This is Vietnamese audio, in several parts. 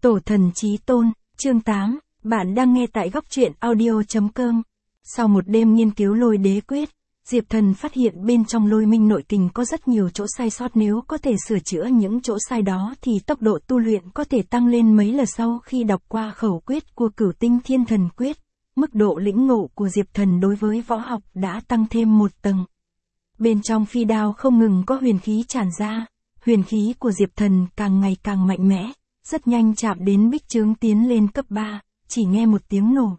Tổ thần chí tôn, chương 8, bạn đang nghe tại góc truyện audio.com. Sau một đêm nghiên cứu lôi đế quyết, Diệp Thần phát hiện bên trong lôi minh nội kình có rất nhiều chỗ sai sót, nếu có thể sửa chữa những chỗ sai đó thì tốc độ tu luyện có thể tăng lên mấy lần. Sau khi đọc qua khẩu quyết của Cửu Tinh Thiên Thần Quyết, mức độ lĩnh ngộ của Diệp Thần đối với võ học đã tăng thêm một tầng. Bên trong phi đao không ngừng có huyền khí tràn ra, huyền khí của Diệp Thần càng ngày càng mạnh mẽ, rất nhanh chạm đến bích chướng tiến lên cấp 3, chỉ nghe một tiếng nổ.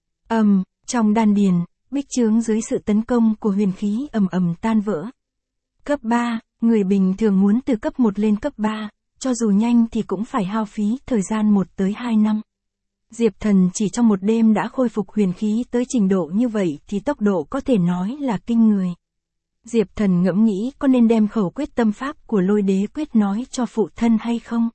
Trong đan điền, bích chướng dưới sự tấn công của huyền khí ầm ầm tan vỡ. Cấp 3, người bình thường muốn từ cấp 1 lên cấp 3, cho dù nhanh thì cũng phải hao phí thời gian 1 tới 2 năm. Diệp Thần chỉ trong một đêm đã khôi phục huyền khí tới trình độ như vậy thì tốc độ có thể nói là kinh người. Diệp Thần ngẫm nghĩ có nên đem khẩu quyết tâm pháp của lôi đế quyết nói cho phụ thân hay không.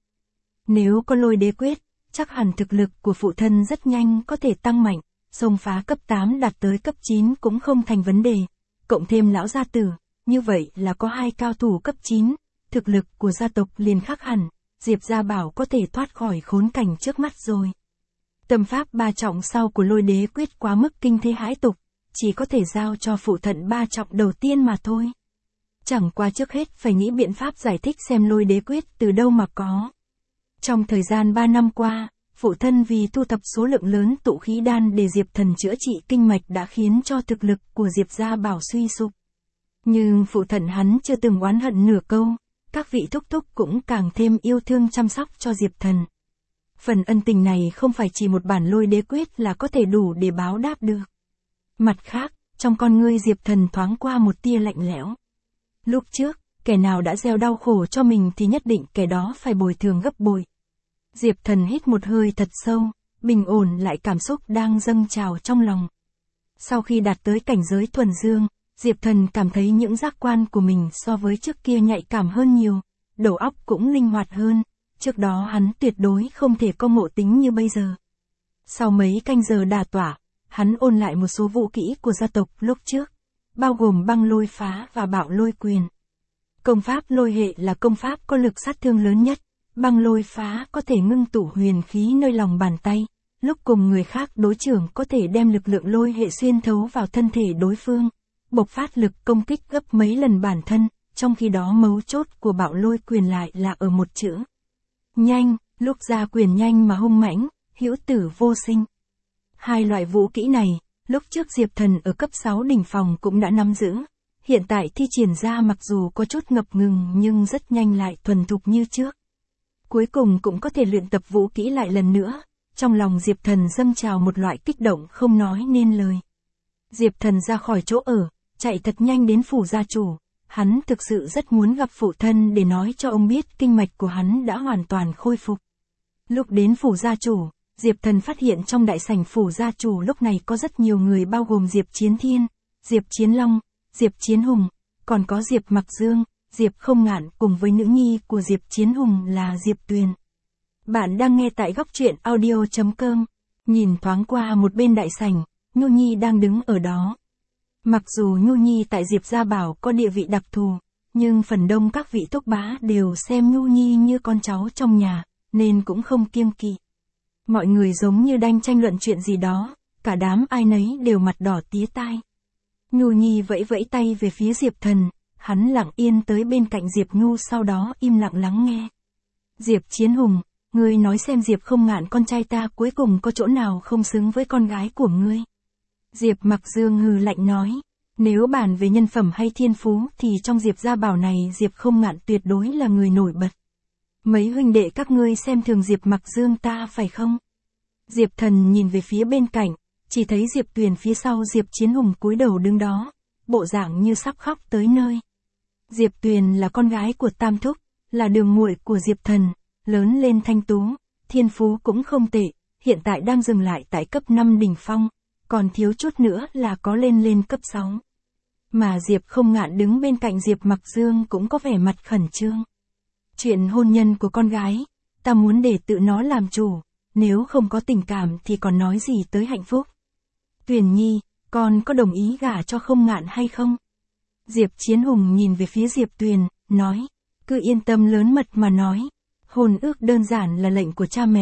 Nếu có lôi đế quyết, chắc hẳn thực lực của phụ thân rất nhanh có thể tăng mạnh, xông phá cấp 8 đạt tới cấp 9 cũng không thành vấn đề, cộng thêm lão gia tử, như vậy là có 2 cao thủ cấp 9, thực lực của gia tộc liền khác hẳn, Diệp gia bảo có thể thoát khỏi khốn cảnh trước mắt rồi. Tâm pháp 3 trọng sau của lôi đế quyết quá mức kinh thế hãi tục, chỉ có thể giao cho phụ thân 3 trọng đầu tiên mà thôi. Chẳng qua trước hết phải nghĩ biện pháp giải thích xem lôi đế quyết từ đâu mà có. Trong thời gian 3 năm qua, phụ thân vì thu thập số lượng lớn tụ khí đan để Diệp Thần chữa trị kinh mạch đã khiến cho thực lực của Diệp gia bảo suy sụp. Nhưng phụ thân hắn chưa từng oán hận nửa câu, các vị thúc thúc cũng càng thêm yêu thương chăm sóc cho Diệp Thần. Phần ân tình này không phải chỉ một bản lôi đế quyết là có thể đủ để báo đáp được. Mặt khác, trong con ngươi Diệp Thần thoáng qua một tia lạnh lẽo. Lúc trước, kẻ nào đã gieo đau khổ cho mình thì nhất định kẻ đó phải bồi thường gấp bội. Diệp Thần hít một hơi thật sâu, bình ổn lại cảm xúc đang dâng trào trong lòng. Sau khi đạt tới cảnh giới thuần dương, Diệp Thần cảm thấy những giác quan của mình so với trước kia nhạy cảm hơn nhiều, đầu óc cũng linh hoạt hơn, trước đó hắn tuyệt đối không thể có ngộ tính như bây giờ. Sau mấy canh giờ đả tỏa, hắn ôn lại một số vũ kỹ của gia tộc lúc trước, bao gồm băng lôi phá và bạo lôi quyền. Công pháp lôi hệ là công pháp có lực sát thương lớn nhất, băng lôi phá có thể ngưng tụ huyền khí nơi lòng bàn tay, lúc cùng người khác đối chưởng có thể đem lực lượng lôi hệ xuyên thấu vào thân thể đối phương, bộc phát lực công kích gấp mấy lần bản thân, trong khi đó mấu chốt của bạo lôi quyền lại là ở một chữ. Nhanh, lúc ra quyền nhanh mà hung mãnh, hữu tử vô sinh. 2 loại vũ kỹ này, lúc trước Diệp Thần ở cấp 6 đỉnh phong cũng đã nắm giữ, hiện tại thi triển ra mặc dù có chút ngập ngừng nhưng rất nhanh lại thuần thục như trước. Cuối cùng cũng có thể luyện tập vũ kỹ lại lần nữa, trong lòng Diệp Thần dâng trào một loại kích động không nói nên lời. Diệp Thần ra khỏi chỗ ở, chạy thật nhanh đến phủ gia chủ, hắn thực sự rất muốn gặp phụ thân để nói cho ông biết kinh mạch của hắn đã hoàn toàn khôi phục. Lúc đến phủ gia chủ, Diệp Thần phát hiện trong đại sảnh phủ gia chủ lúc này có rất nhiều người bao gồm Diệp Chiến Thiên, Diệp Chiến Long, Diệp Chiến Hùng, còn có Diệp Mặc Dương, Diệp Không Ngạn cùng với nữ nhi của Diệp Chiến Hùng là Diệp Tuyền. Bạn đang nghe tại góc truyện audio.com, nhìn thoáng qua một bên đại sảnh, Nhu Nhi đang đứng ở đó. Mặc dù Nhu Nhi tại Diệp gia bảo có địa vị đặc thù, nhưng phần đông các vị thúc bá đều xem Nhu Nhi như con cháu trong nhà, nên cũng không kiêng kỵ. Mọi người giống như đang tranh luận chuyện gì đó, cả đám ai nấy đều mặt đỏ tía tai. Nhu Nhi vẫy vẫy tay về phía Diệp Thần, hắn lặng yên tới bên cạnh Diệp Nhu sau đó im lặng lắng nghe. Diệp Chiến Hùng, ngươi nói xem Diệp Không Ngạn con trai ta cuối cùng có chỗ nào không xứng với con gái của ngươi. Diệp Mặc Dương hừ lạnh nói, nếu bàn về nhân phẩm hay thiên phú thì trong Diệp gia bảo này Diệp Không Ngạn tuyệt đối là người nổi bật. Mấy huynh đệ các ngươi xem thường Diệp Mặc Dương ta phải không? Diệp Thần nhìn về phía bên cạnh, chỉ thấy Diệp Tuyền phía sau Diệp Chiến Hùng cúi đầu đứng đó, bộ dạng như sắp khóc tới nơi. Diệp Tuyền là con gái của Tam Thúc, là đường muội của Diệp Thần, lớn lên thanh tú, thiên phú cũng không tệ, hiện tại đang dừng lại tại cấp 5 đỉnh phong, còn thiếu chút nữa là có lên cấp 6. Mà Diệp Không Ngạn đứng bên cạnh Diệp Mặc Dương cũng có vẻ mặt khẩn trương. Chuyện hôn nhân của con gái, ta muốn để tự nó làm chủ, nếu không có tình cảm thì còn nói gì tới hạnh phúc. Tuyền Nhi, con có đồng ý gả cho Không Ngạn hay không? Diệp Chiến Hùng nhìn về phía Diệp Tuyền, nói, cứ yên tâm lớn mật mà nói. Hôn ước đơn giản là lệnh của cha mẹ,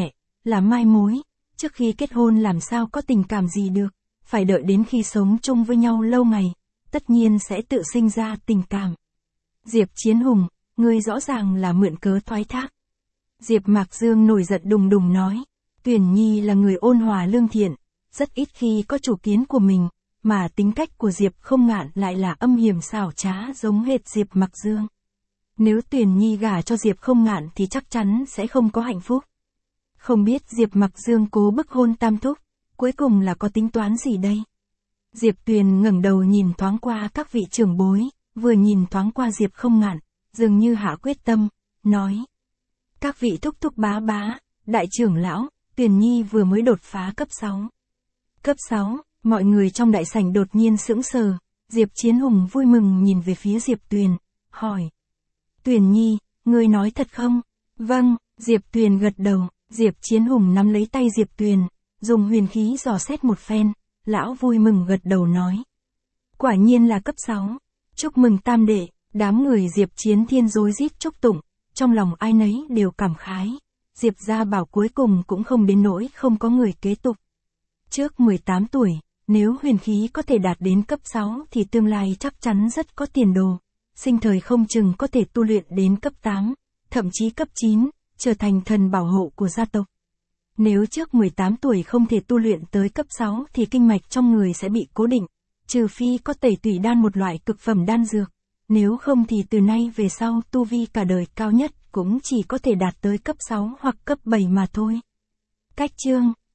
là mai mối, trước khi kết hôn làm sao có tình cảm gì được, phải đợi đến khi sống chung với nhau lâu ngày, tất nhiên sẽ tự sinh ra tình cảm. Diệp Chiến Hùng, ngươi rõ ràng là mượn cớ thoái thác. Diệp Mạc Dương nổi giận đùng đùng nói, Tuyển Nhi là người ôn hòa lương thiện, rất ít khi có chủ kiến của mình, mà tính cách của Diệp Không Ngạn lại là âm hiểm xảo trá giống hệt Diệp Mạc Dương. Nếu Tuyển Nhi gả cho Diệp Không Ngạn thì chắc chắn sẽ không có hạnh phúc. Không biết Diệp Mạc Dương cố bức hôn tam thúc, cuối cùng là có tính toán gì đây? Diệp Tuyền ngẩng đầu nhìn thoáng qua các vị trưởng bối, vừa nhìn thoáng qua Diệp Không Ngạn, dường như hạ quyết tâm, nói. Các vị thúc thúc bá bá, đại trưởng lão, Tuyển Nhi vừa mới đột phá cấp 6. Cấp 6, mọi người trong đại sảnh đột nhiên sững sờ, Diệp Chiến Hùng vui mừng nhìn về phía Diệp Tuyền, hỏi. Tuyển Nhi, ngươi nói thật không? Vâng, Diệp Tuyền gật đầu, Diệp Chiến Hùng nắm lấy tay Diệp Tuyền, dùng huyền khí dò xét một phen, lão vui mừng gật đầu nói. Quả nhiên là cấp 6, chúc mừng tam đệ, đám người Diệp Chiến Thiên rối rít chúc tụng, trong lòng ai nấy đều cảm khái, Diệp gia bảo cuối cùng cũng không đến nỗi không có người kế tục. Trước 18 tuổi, nếu huyền khí có thể đạt đến cấp 6 thì tương lai chắc chắn rất có tiền đồ, sinh thời không chừng có thể tu luyện đến cấp 8, thậm chí cấp 9, trở thành thần bảo hộ của gia tộc. Nếu trước 18 tuổi không thể tu luyện tới cấp 6 thì kinh mạch trong người sẽ bị cố định, trừ phi có tẩy tủy đan một loại cực phẩm đan dược, nếu không thì từ nay về sau tu vi cả đời cao nhất cũng chỉ có thể đạt tới cấp 6 hoặc cấp 7 mà thôi. Cách chương